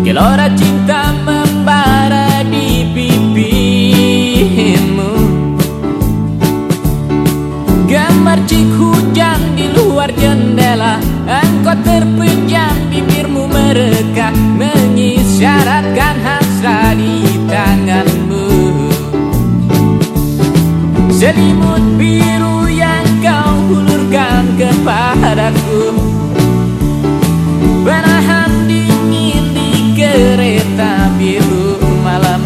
Gelora cinta membara di pipimu, gemercik hujan di luar jendela. Engkau terpejam, bibirmu mereka mengisyaratkan hasrat di tanganmu. Selimut biru yang kau hulurkan kepadaku, penahan dingin di kereta biru malam.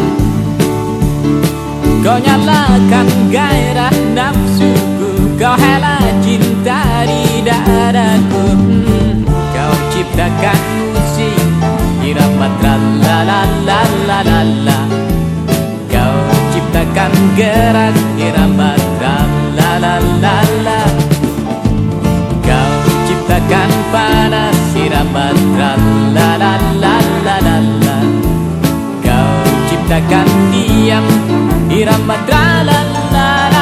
Kau nyalakan gairah nafsuku, kau hela cinta di dadaku. Kau ciptakan musik irama tralalalalalalala. Kau ciptakan gerak irama tralalalala. Kau ciptakan panas irama tralalalalalalala. Kau ciptakan diam irama tralalala.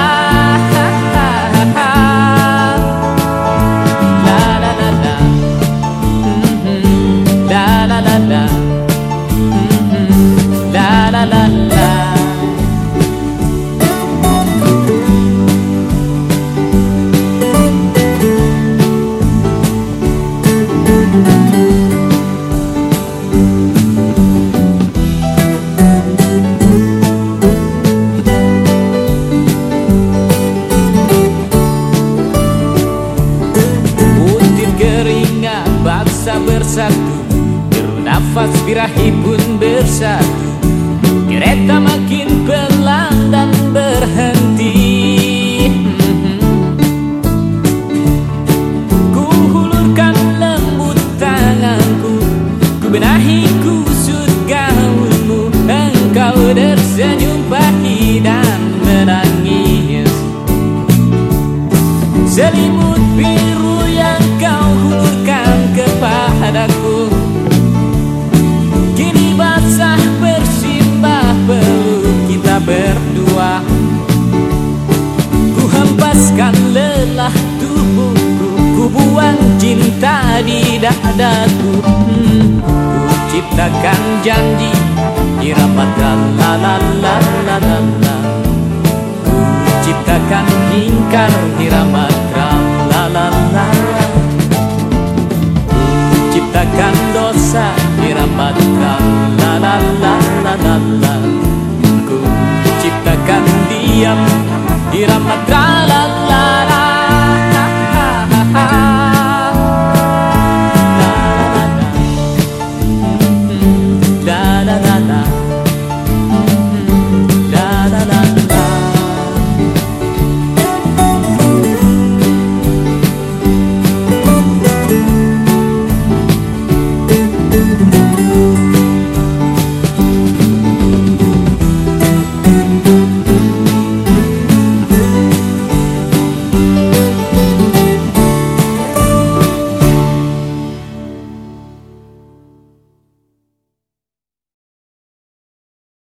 Bangsa bersatu, bernafas birahi pun bersatu. Kereta makin pelan dan berhenti. Ku hulurkan lembut tanganku, ku benahi kusut gaunmu. Engkau tersenyum pahit dan menangis. Selimut biru yang kau hulurkan kepadaku, kini basah bersimbah peluk kita berdua. Ku hempaskan lelah tubuhku, ku buang cinta di dadaku. Ku ciptakan janji irama tralalalalalalala. Ku ciptakan ingkar irama